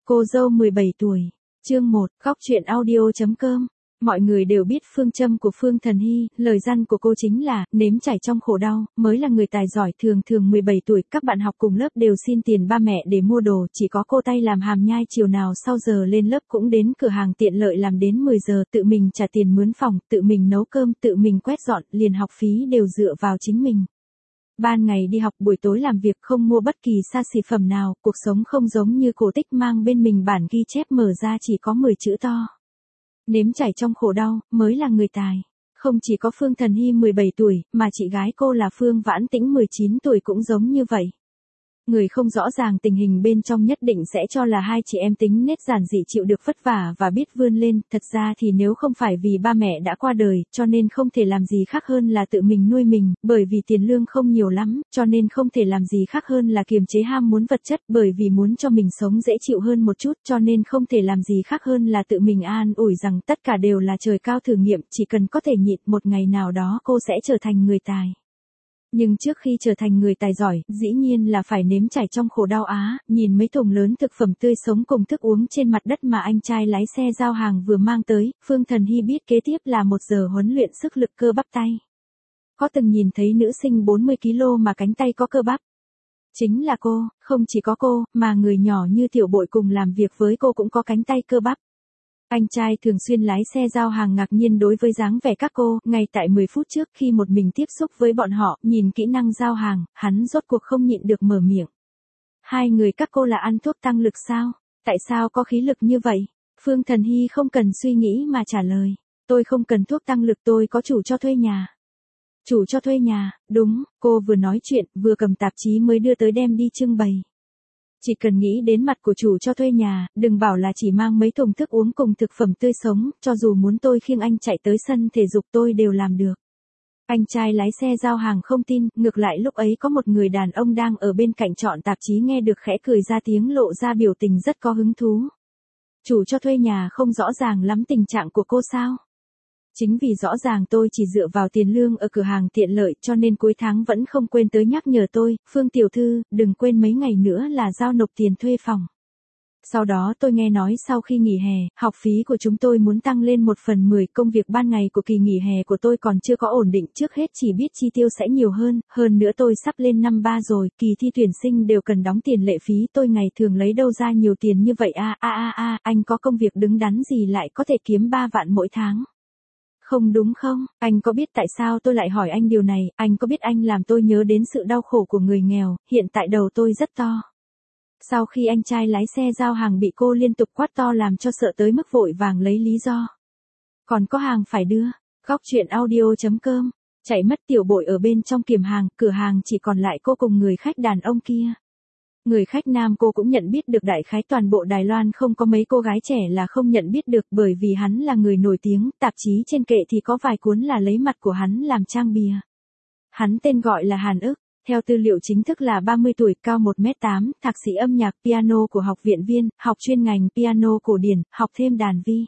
Cô dâu 17 tuổi. Chương 1, góc truyện audio.com. Mọi người đều biết phương châm của Phương Thần Hy, lời răn của cô chính là, nếm trải trong khổ đau, mới là người tài giỏi. Thường thường 17 tuổi, các bạn học cùng lớp đều xin tiền ba mẹ để mua đồ, chỉ có cô tay làm hàm nhai, chiều nào sau giờ lên lớp cũng đến cửa hàng tiện lợi làm đến 10 giờ, tự mình trả tiền mướn phòng, tự mình nấu cơm, tự mình quét dọn, liền học phí đều dựa vào chính mình. Ban ngày đi học, buổi tối làm việc, không mua bất kỳ xa xỉ phẩm nào, cuộc sống không giống như cổ tích mang bên mình bản ghi chép mở ra chỉ có 10 chữ to. Nếm trải trong khổ đau, mới là người tài. Không chỉ có Phương Thần Hy 17 tuổi, mà chị gái cô là Phương Vãn Tĩnh 19 tuổi cũng giống như vậy. Người không rõ ràng tình hình bên trong nhất định sẽ cho là hai chị em tính nết giản dị chịu được vất vả và biết vươn lên, thật ra thì nếu không phải vì ba mẹ đã qua đời, cho nên không thể làm gì khác hơn là tự mình nuôi mình, bởi vì tiền lương không nhiều lắm, cho nên không thể làm gì khác hơn là kiềm chế ham muốn vật chất, bởi vì muốn cho mình sống dễ chịu hơn một chút, cho nên không thể làm gì khác hơn là tự mình an ủi rằng tất cả đều là trời cao thử nghiệm, chỉ cần có thể nhịn, một ngày nào đó cô sẽ trở thành người tài. Nhưng trước khi trở thành người tài giỏi, dĩ nhiên là phải nếm trải trong khổ đau á, nhìn mấy thùng lớn thực phẩm tươi sống cùng thức uống trên mặt đất mà anh trai lái xe giao hàng vừa mang tới, Phương Thần Hy biết kế tiếp là 1 giờ huấn luyện sức lực cơ bắp tay. Có từng nhìn thấy nữ sinh 40 kg mà cánh tay có cơ bắp? Chính là cô, không chỉ có cô, mà người nhỏ như Tiểu Bội cùng làm việc với cô cũng có cánh tay cơ bắp. Anh trai thường xuyên lái xe giao hàng ngạc nhiên đối với dáng vẻ các cô, ngay tại 10 phút trước khi một mình tiếp xúc với bọn họ, nhìn kỹ năng giao hàng, hắn rốt cuộc không nhịn được mở miệng. Hai người các cô là ăn thuốc tăng lực sao? Tại sao có khí lực như vậy? Phương Thần Hy không cần suy nghĩ mà trả lời. Tôi không cần thuốc tăng lực, tôi có chủ cho thuê nhà. Chủ cho thuê nhà, đúng, cô vừa nói chuyện, vừa cầm tạp chí mới đưa tới đem đi trưng bày. Chỉ cần nghĩ đến mặt của chủ cho thuê nhà, đừng bảo là chỉ mang mấy thùng thức uống cùng thực phẩm tươi sống, cho dù muốn tôi khiêng anh chạy tới sân thể dục tôi đều làm được. Anh trai lái xe giao hàng không tin, ngược lại lúc ấy có một người đàn ông đang ở bên cạnh chọn tạp chí nghe được khẽ cười ra tiếng, lộ ra biểu tình rất có hứng thú. Chủ cho thuê nhà không rõ ràng lắm tình trạng của cô sao? Chính vì rõ ràng tôi chỉ dựa vào tiền lương ở cửa hàng tiện lợi cho nên cuối tháng vẫn không quên tới nhắc nhở tôi, Phương tiểu thư, đừng quên mấy ngày nữa là giao nộp tiền thuê phòng. Sau đó tôi nghe nói sau khi nghỉ hè, học phí của chúng tôi muốn tăng lên 1/10, công việc ban ngày của kỳ nghỉ hè của tôi còn chưa có ổn định, trước hết chỉ biết chi tiêu sẽ nhiều hơn nữa tôi sắp lên năm 3 rồi, kỳ thi tuyển sinh đều cần đóng tiền lệ phí, tôi ngày thường lấy đâu ra nhiều tiền như vậy anh có công việc đứng đắn gì lại có thể kiếm 3 vạn mỗi tháng? Không đúng không? Anh có biết tại sao tôi lại hỏi anh điều này, anh có biết anh làm tôi nhớ đến sự đau khổ của người nghèo, hiện tại đầu tôi rất to. Sau khi anh trai lái xe giao hàng bị cô liên tục quát to làm cho sợ tới mức vội vàng lấy lý do. Còn có hàng phải đưa, góc truyện audio.com, chạy mất Tiểu Bội ở bên trong kiểm hàng, cửa hàng chỉ còn lại cô cùng người khách đàn ông kia. Người khách nam cô cũng nhận biết được, đại khái toàn bộ Đài Loan không có mấy cô gái trẻ là không nhận biết được, bởi vì hắn là người nổi tiếng, tạp chí trên kệ thì có vài cuốn là lấy mặt của hắn làm trang bìa. Hắn tên gọi là Hàn Ức, theo tư liệu chính thức là 30 tuổi, cao 1m8, thạc sĩ âm nhạc piano của học viện Viên, học chuyên ngành piano cổ điển, học thêm đàn vi.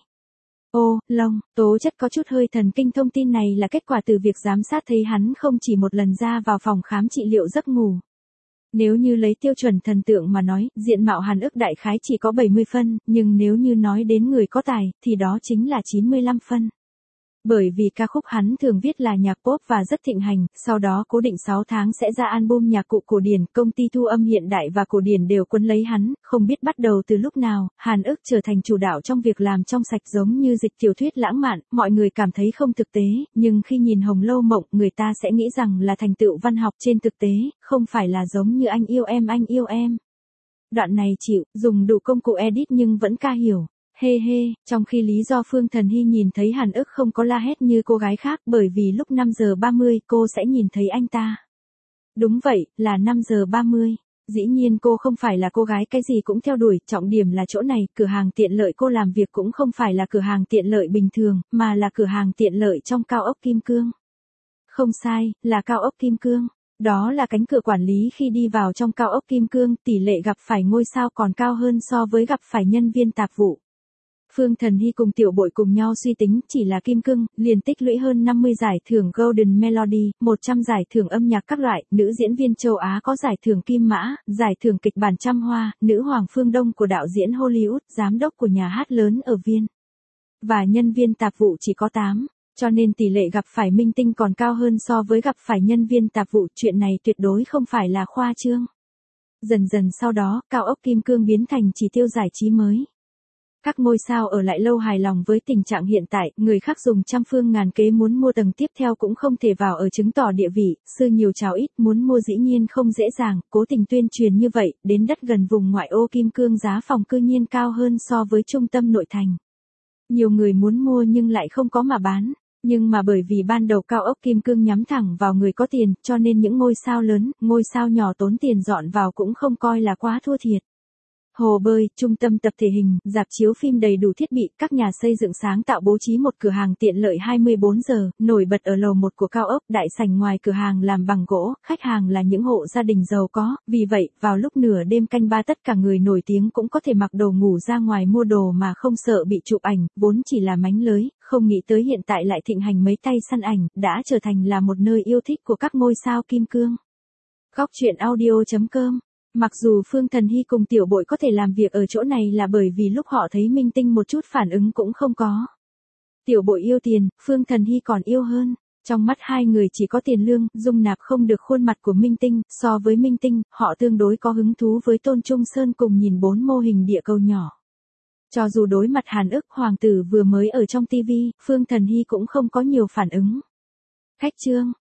Tố chất có chút hơi thần kinh. Thông tin này là kết quả từ việc giám sát thấy hắn không chỉ một lần ra vào phòng khám trị liệu giấc ngủ. Nếu như lấy tiêu chuẩn thần tượng mà nói, diện mạo Hàn Ức đại khái chỉ có 70 phân, nhưng nếu như nói đến người có tài, thì đó chính là 95 phân. Bởi vì ca khúc hắn thường viết là nhạc pop và rất thịnh hành, sau đó cố định 6 tháng sẽ ra album nhạc cụ cổ điển, công ty thu âm hiện đại và cổ điển đều quấn lấy hắn, không biết bắt đầu từ lúc nào, Hàn Ức trở thành chủ đạo trong việc làm trong sạch giống như dịch tiểu thuyết lãng mạn, mọi người cảm thấy không thực tế, nhưng khi nhìn Hồng Lâu Mộng, người ta sẽ nghĩ rằng là thành tựu văn học trên thực tế, không phải là giống như anh yêu em. Đoạn này chịu, dùng đủ công cụ edit nhưng vẫn ca hiểu. Trong khi lý do Phương Thần Hy nhìn thấy Hàn Ức không có la hét như cô gái khác, bởi vì lúc 5 giờ 30 cô sẽ nhìn thấy anh ta. Đúng vậy, là 5 giờ 30. Dĩ nhiên cô không phải là cô gái cái gì cũng theo đuổi, trọng điểm là chỗ này, cửa hàng tiện lợi cô làm việc cũng không phải là cửa hàng tiện lợi bình thường, mà là cửa hàng tiện lợi trong cao ốc Kim Cương. Không sai, là cao ốc Kim Cương. Đó là cánh cửa quản lý, khi đi vào trong cao ốc Kim Cương, tỷ lệ gặp phải ngôi sao còn cao hơn so với gặp phải nhân viên tạp vụ. Phương Thần Hy cùng Tiểu Bội cùng nhau suy tính, chỉ là Kim Cương, liền tích lũy hơn 50 giải thưởng Golden Melody, 100 giải thưởng âm nhạc các loại, nữ diễn viên châu Á có giải thưởng Kim Mã, giải thưởng kịch bản Trăm Hoa, nữ hoàng phương Đông của đạo diễn Hollywood, giám đốc của nhà hát lớn ở Viên. Và nhân viên tạp vụ chỉ có 8, cho nên tỷ lệ gặp phải minh tinh còn cao hơn so với gặp phải nhân viên tạp vụ, chuyện này tuyệt đối không phải là khoa trương. Dần dần sau đó, cao ốc Kim Cương biến thành chỉ tiêu giải trí mới. Các ngôi sao ở lại lâu hài lòng với tình trạng hiện tại, người khác dùng trăm phương ngàn kế muốn mua tầng tiếp theo cũng không thể vào ở, chứng tỏ địa vị, sư nhiều chào ít, muốn mua dĩ nhiên không dễ dàng, cố tình tuyên truyền như vậy, đến đất gần vùng ngoại ô Kim Cương giá phòng cư nhiên cao hơn so với trung tâm nội thành. Nhiều người muốn mua nhưng lại không có mà bán. Nhưng mà bởi vì ban đầu cao ốc Kim Cương nhắm thẳng vào người có tiền, cho nên những ngôi sao lớn, ngôi sao nhỏ tốn tiền dọn vào cũng không coi là quá thua thiệt. Hồ bơi, trung tâm tập thể hình, rạp chiếu phim đầy đủ thiết bị, các nhà xây dựng sáng tạo bố trí một cửa hàng tiện lợi 24 giờ, nổi bật ở lầu 1 của cao ốc, đại sảnh ngoài cửa hàng làm bằng gỗ, khách hàng là những hộ gia đình giàu có, vì vậy, vào lúc nửa đêm canh ba tất cả người nổi tiếng cũng có thể mặc đồ ngủ ra ngoài mua đồ mà không sợ bị chụp ảnh, vốn chỉ là mánh lới, không nghĩ tới hiện tại lại thịnh hành mấy tay săn ảnh, đã trở thành là một nơi yêu thích của các ngôi sao Kim Cương. Góc truyện audio.com. Mặc dù Phương Thần Hy cùng Tiểu Bội có thể làm việc ở chỗ này là bởi vì lúc họ thấy minh tinh một chút phản ứng cũng không có. Tiểu Bội yêu tiền, Phương Thần Hy còn yêu hơn. Trong mắt hai người chỉ có tiền lương, dung nạp không được khuôn mặt của minh tinh, so với minh tinh, họ tương đối có hứng thú với Tôn Trung Sơn cùng nhìn 4 mô hình địa cầu nhỏ. Cho dù đối mặt Hàn Ức hoàng tử vừa mới ở trong TV, Phương Thần Hy cũng không có nhiều phản ứng. Khách trương.